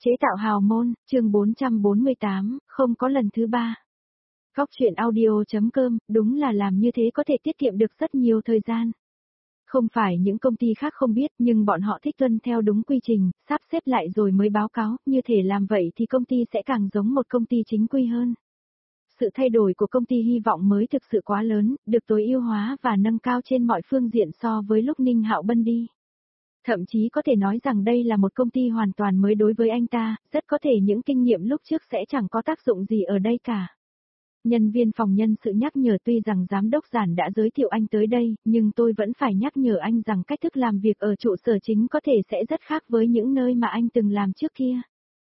Chế tạo hào môn, chương 448, không có lần thứ ba. Góc chuyện audio.com, đúng là làm như thế có thể tiết kiệm được rất nhiều thời gian. Không phải những công ty khác không biết nhưng bọn họ thích tuân theo đúng quy trình, sắp xếp lại rồi mới báo cáo, như thể làm vậy thì công ty sẽ càng giống một công ty chính quy hơn. Sự thay đổi của công ty hy vọng mới thực sự quá lớn, được tối ưu hóa và nâng cao trên mọi phương diện so với lúc Ninh Hạo Bân đi. Thậm chí có thể nói rằng đây là một công ty hoàn toàn mới đối với anh ta, rất có thể những kinh nghiệm lúc trước sẽ chẳng có tác dụng gì ở đây cả. Nhân viên phòng nhân sự nhắc nhở tuy rằng giám đốc Giản đã giới thiệu anh tới đây, nhưng tôi vẫn phải nhắc nhở anh rằng cách thức làm việc ở trụ sở chính có thể sẽ rất khác với những nơi mà anh từng làm trước kia.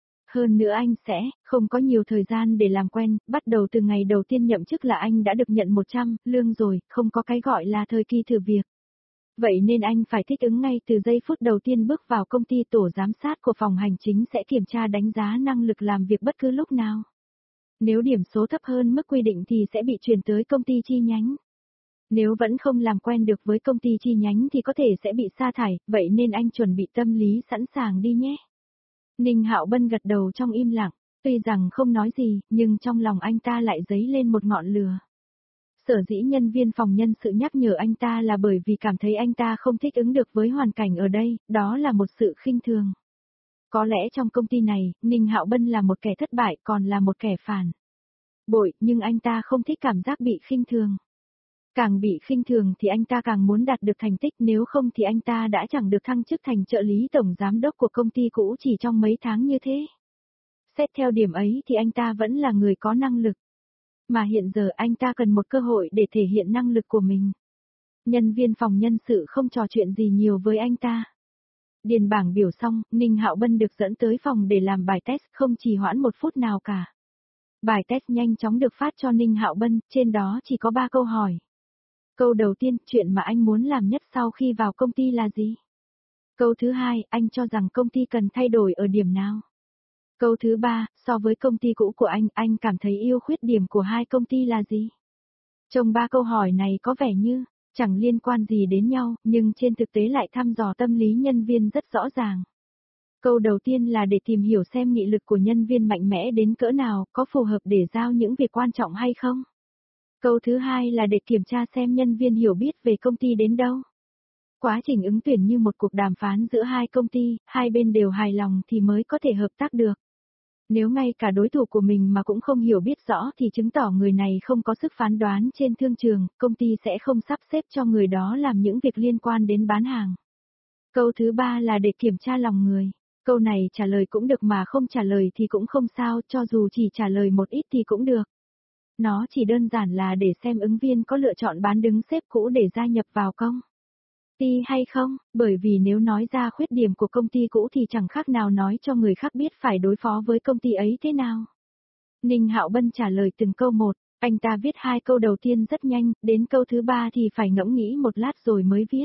Hơn nữa anh sẽ không có nhiều thời gian để làm quen, bắt đầu từ ngày đầu tiên nhậm chức là anh đã được nhận 100 lương rồi, không có cái gọi là thời kỳ thử việc. Vậy nên anh phải thích ứng ngay từ giây phút đầu tiên bước vào công ty. Tổ giám sát của phòng hành chính sẽ kiểm tra đánh giá năng lực làm việc bất cứ lúc nào. Nếu điểm số thấp hơn mức quy định thì sẽ bị chuyển tới công ty chi nhánh. Nếu vẫn không làm quen được với công ty chi nhánh thì có thể sẽ bị sa thải, vậy nên anh chuẩn bị tâm lý sẵn sàng đi nhé. Ninh Hạo Bân gật đầu trong im lặng, tuy rằng không nói gì, nhưng trong lòng anh ta lại dấy lên một ngọn lửa. Sở dĩ nhân viên phòng nhân sự nhắc nhở anh ta là bởi vì cảm thấy anh ta không thích ứng được với hoàn cảnh ở đây, đó là một sự khinh thường. Có lẽ trong công ty này, Ninh Hạo Bân là một kẻ thất bại còn là một kẻ phản bội, nhưng anh ta không thích cảm giác bị khinh thường. Càng bị khinh thường thì anh ta càng muốn đạt được thành tích, nếu không thì anh ta đã chẳng được thăng chức thành trợ lý tổng giám đốc của công ty cũ chỉ trong mấy tháng như thế. Xét theo điểm ấy thì anh ta vẫn là người có năng lực. Mà hiện giờ anh ta cần một cơ hội để thể hiện năng lực của mình. Nhân viên phòng nhân sự không trò chuyện gì nhiều với anh ta. Điền bảng biểu xong, Ninh Hạo Bân được dẫn tới phòng để làm bài test, không trì hoãn một phút nào cả. Bài test nhanh chóng được phát cho Ninh Hạo Bân, trên đó chỉ có 3 câu hỏi. Câu đầu tiên, chuyện mà anh muốn làm nhất sau khi vào công ty là gì? Câu thứ hai, anh cho rằng công ty cần thay đổi ở điểm nào? Câu thứ ba, so với công ty cũ của anh cảm thấy ưu khuyết điểm của hai công ty là gì? Trong 3 câu hỏi này có vẻ như chẳng liên quan gì đến nhau, nhưng trên thực tế lại thăm dò tâm lý nhân viên rất rõ ràng. Câu đầu tiên là để tìm hiểu xem nghị lực của nhân viên mạnh mẽ đến cỡ nào, có phù hợp để giao những việc quan trọng hay không. Câu thứ hai là để kiểm tra xem nhân viên hiểu biết về công ty đến đâu. Quá trình ứng tuyển như một cuộc đàm phán giữa hai công ty, hai bên đều hài lòng thì mới có thể hợp tác được. Nếu ngay cả đối thủ của mình mà cũng không hiểu biết rõ thì chứng tỏ người này không có sức phán đoán trên thương trường, công ty sẽ không sắp xếp cho người đó làm những việc liên quan đến bán hàng. Câu thứ ba là để kiểm tra lòng người. Câu này trả lời cũng được mà không trả lời thì cũng không sao, cho dù chỉ trả lời một ít thì cũng được. Nó chỉ đơn giản là để xem ứng viên có lựa chọn bán đứng sếp cũ để gia nhập vào công ty hay không, bởi vì nếu nói ra khuyết điểm của công ty cũ thì chẳng khác nào nói cho người khác biết phải đối phó với công ty ấy thế nào. Ninh Hạo Bân trả lời từng câu một, anh ta viết 2 câu đầu tiên rất nhanh, đến câu thứ 3 thì phải ngẫm nghĩ một lát rồi mới viết.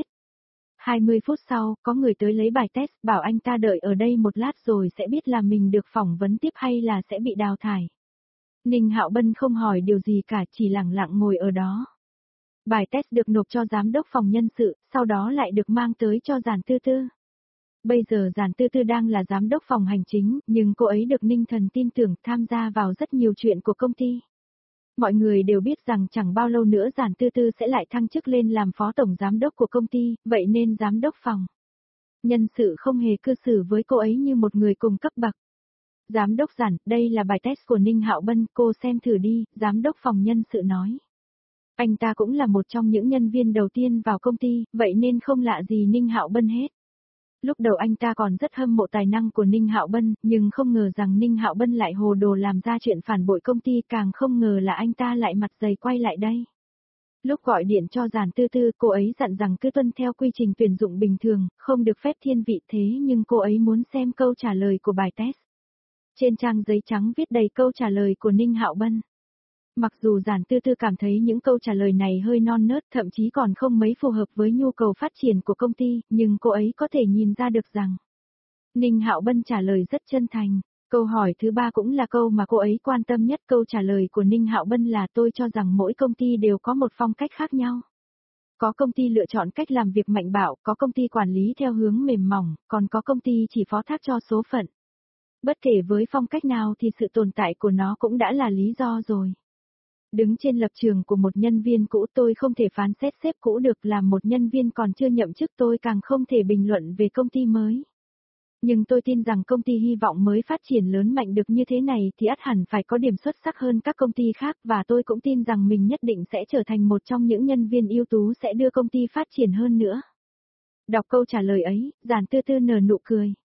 20 phút sau, có người tới lấy bài test, bảo anh ta đợi ở đây một lát rồi sẽ biết là mình được phỏng vấn tiếp hay là sẽ bị đào thải. Ninh Hạo Bân không hỏi điều gì cả, chỉ lặng lặng ngồi ở đó. Bài test được nộp cho giám đốc phòng nhân sự, sau đó lại được mang tới cho Giản Tư Tư. Bây giờ Giản Tư Tư đang là giám đốc phòng hành chính, nhưng cô ấy được Ninh Thần tin tưởng tham gia vào rất nhiều chuyện của công ty. Mọi người đều biết rằng chẳng bao lâu nữa Giản Tư Tư sẽ lại thăng chức lên làm phó tổng giám đốc của công ty, vậy nên giám đốc phòng nhân sự không hề cư xử với cô ấy như một người cùng cấp bậc. Giám đốc Giản, đây là bài test của Ninh Hạo Bân, cô xem thử đi, giám đốc phòng nhân sự nói. Anh ta cũng là một trong những nhân viên đầu tiên vào công ty, vậy nên không lạ gì Ninh Hạo Bân hết. Lúc đầu anh ta còn rất hâm mộ tài năng của Ninh Hạo Bân, nhưng không ngờ rằng Ninh Hạo Bân lại hồ đồ làm ra chuyện phản bội công ty, càng không ngờ là anh ta lại mặt dày quay lại đây. Lúc gọi điện cho Giản Tư Tư, cô ấy dặn rằng cứ tuân theo quy trình tuyển dụng bình thường, không được phép thiên vị, thế nhưng cô ấy muốn xem câu trả lời của bài test. Trên trang giấy trắng viết đầy câu trả lời của Ninh Hạo Bân. Mặc dù Giản Tư Tư cảm thấy những câu trả lời này hơi non nớt, thậm chí còn không mấy phù hợp với nhu cầu phát triển của công ty, nhưng cô ấy có thể nhìn ra được rằng Ninh Hạo Bân trả lời rất chân thành. Câu hỏi thứ 3 cũng là câu mà cô ấy quan tâm nhất. Câu trả lời của Ninh Hạo Bân là: tôi cho rằng mỗi công ty đều có một phong cách khác nhau. Có công ty lựa chọn cách làm việc mạnh bạo, có công ty quản lý theo hướng mềm mỏng, còn có công ty chỉ phó thác cho số phận. Bất kể với phong cách nào thì sự tồn tại của nó cũng đã là lý do rồi. Đứng trên lập trường của một nhân viên cũ tôi không thể phán xét sếp cũ được, làm một nhân viên còn chưa nhậm chức tôi càng không thể bình luận về công ty mới. Nhưng tôi tin rằng công ty hy vọng mới phát triển lớn mạnh được như thế này thì ắt hẳn phải có điểm xuất sắc hơn các công ty khác, và tôi cũng tin rằng mình nhất định sẽ trở thành một trong những nhân viên ưu tú sẽ đưa công ty phát triển hơn nữa. Đọc câu trả lời ấy, Giản Tư Tư nở nụ cười.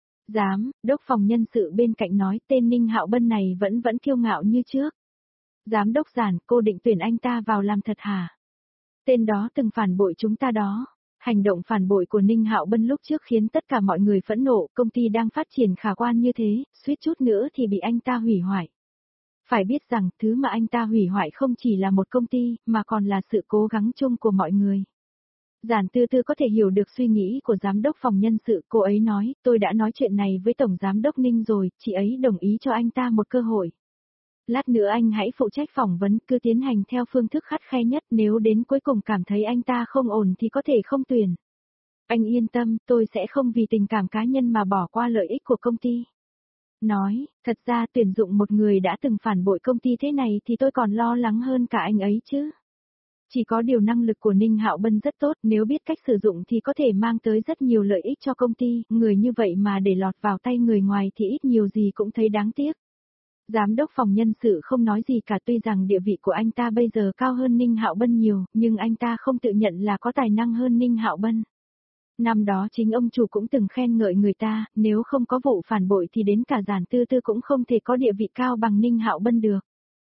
Giám đốc phòng nhân sự bên cạnh nói, tên Ninh Hạo Bân này vẫn kiêu ngạo như trước. Giám đốc Giản, cô định tuyển anh ta vào làm thật hả? Tên đó từng phản bội chúng ta đó. Hành động phản bội của Ninh Hạo Bân lúc trước khiến tất cả mọi người phẫn nộ, công ty đang phát triển khả quan như thế, suýt chút nữa thì bị anh ta hủy hoại. Phải biết rằng, thứ mà anh ta hủy hoại không chỉ là một công ty, mà còn là sự cố gắng chung của mọi người. Giản Tư Tư có thể hiểu được suy nghĩ của giám đốc phòng nhân sự, cô ấy nói, tôi đã nói chuyện này với Tổng Giám đốc Ninh rồi, chị ấy đồng ý cho anh ta một cơ hội. Lát nữa anh hãy phụ trách phỏng vấn, cứ tiến hành theo phương thức khắt khe nhất, nếu đến cuối cùng cảm thấy anh ta không ổn thì có thể không tuyển. Anh yên tâm, tôi sẽ không vì tình cảm cá nhân mà bỏ qua lợi ích của công ty. Nói, thật ra tuyển dụng một người đã từng phản bội công ty thế này thì tôi còn lo lắng hơn cả anh ấy chứ. Chỉ có điều năng lực của Ninh Hạo Bân rất tốt, nếu biết cách sử dụng thì có thể mang tới rất nhiều lợi ích cho công ty, người như vậy mà để lọt vào tay người ngoài thì ít nhiều gì cũng thấy đáng tiếc. Giám đốc phòng nhân sự không nói gì cả, tuy rằng địa vị của anh ta bây giờ cao hơn Ninh Hạo Bân nhiều, nhưng anh ta không tự nhận là có tài năng hơn Ninh Hạo Bân. Năm đó chính ông chủ cũng từng khen ngợi người ta, nếu không có vụ phản bội thì đến cả Giản Tư Tư cũng không thể có địa vị cao bằng Ninh Hạo Bân được.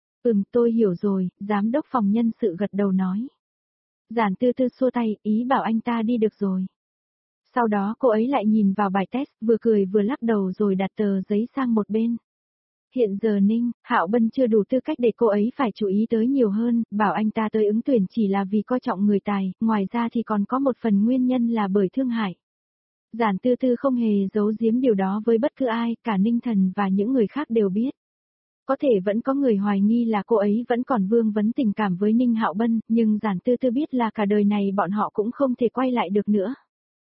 Tôi hiểu rồi, giám đốc phòng nhân sự gật đầu nói. Giản Tư Tư xua tay, ý bảo anh ta đi được rồi. Sau đó cô ấy lại nhìn vào bài test, vừa cười vừa lắc đầu rồi đặt tờ giấy sang một bên. Hiện giờ Ninh Hạo Bân chưa đủ tư cách để cô ấy phải chú ý tới nhiều hơn, bảo anh ta tới ứng tuyển chỉ là vì coi trọng người tài, ngoài ra thì còn có một phần nguyên nhân là bởi thương hại. Giản Tư Tư không hề giấu giếm điều đó với bất cứ ai, cả Ninh Thần và những người khác đều biết. Có thể vẫn có người hoài nghi là cô ấy vẫn còn vương vấn tình cảm với Ninh Hạo Bân, nhưng Giản Tư Tư biết là cả đời này bọn họ cũng không thể quay lại được nữa.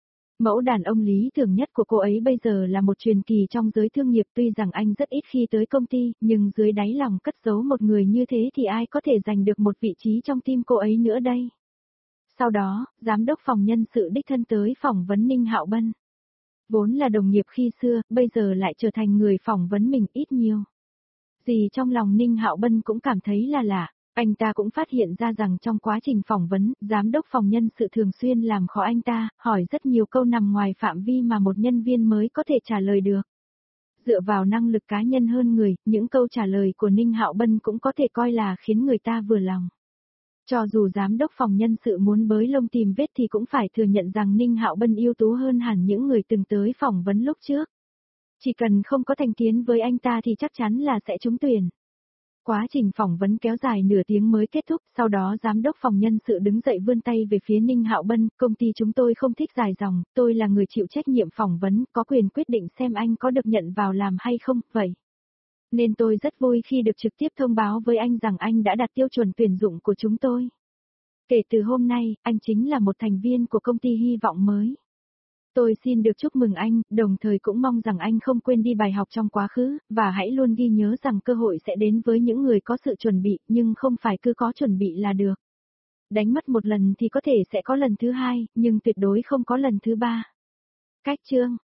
Mẫu đàn ông lý tưởng nhất của cô ấy bây giờ là một truyền kỳ trong giới thương nghiệp, tuy rằng anh rất ít khi tới công ty, nhưng dưới đáy lòng cất giấu một người như thế thì ai có thể giành được một vị trí trong tim cô ấy nữa đây. Sau đó, giám đốc phòng nhân sự đích thân tới phỏng vấn Ninh Hạo Bân. Vốn là đồng nghiệp khi xưa, bây giờ lại trở thành người phỏng vấn mình ít nhiều. Gì trong lòng Ninh Hạo Bân cũng cảm thấy là lạ. Anh ta cũng phát hiện ra rằng trong quá trình phỏng vấn, giám đốc phòng nhân sự thường xuyên làm khó anh ta, hỏi rất nhiều câu nằm ngoài phạm vi mà một nhân viên mới có thể trả lời được. Dựa vào năng lực cá nhân hơn người, những câu trả lời của Ninh Hạo Bân cũng có thể coi là khiến người ta vừa lòng. Cho dù giám đốc phòng nhân sự muốn bới lông tìm vết thì cũng phải thừa nhận rằng Ninh Hạo Bân ưu tú hơn hẳn những người từng tới phỏng vấn lúc trước. Chỉ cần không có thành kiến với anh ta thì chắc chắn là sẽ trúng tuyển. Quá trình phỏng vấn kéo dài nửa tiếng mới kết thúc, sau đó giám đốc phòng nhân sự đứng dậy vươn tay về phía Ninh Hạo Bân, công ty chúng tôi không thích dài dòng, tôi là người chịu trách nhiệm phỏng vấn, có quyền quyết định xem anh có được nhận vào làm hay không, vậy. Nên tôi rất vui khi được trực tiếp thông báo với anh rằng anh đã đạt tiêu chuẩn tuyển dụng của chúng tôi. Kể từ hôm nay, anh chính là một thành viên của công ty hy vọng mới. Tôi xin được chúc mừng anh, đồng thời cũng mong rằng anh không quên đi bài học trong quá khứ, và hãy luôn ghi nhớ rằng cơ hội sẽ đến với những người có sự chuẩn bị, nhưng không phải cứ có chuẩn bị là được. Đánh mất một lần thì có thể sẽ có lần thứ hai, nhưng tuyệt đối không có lần thứ ba. Cách chương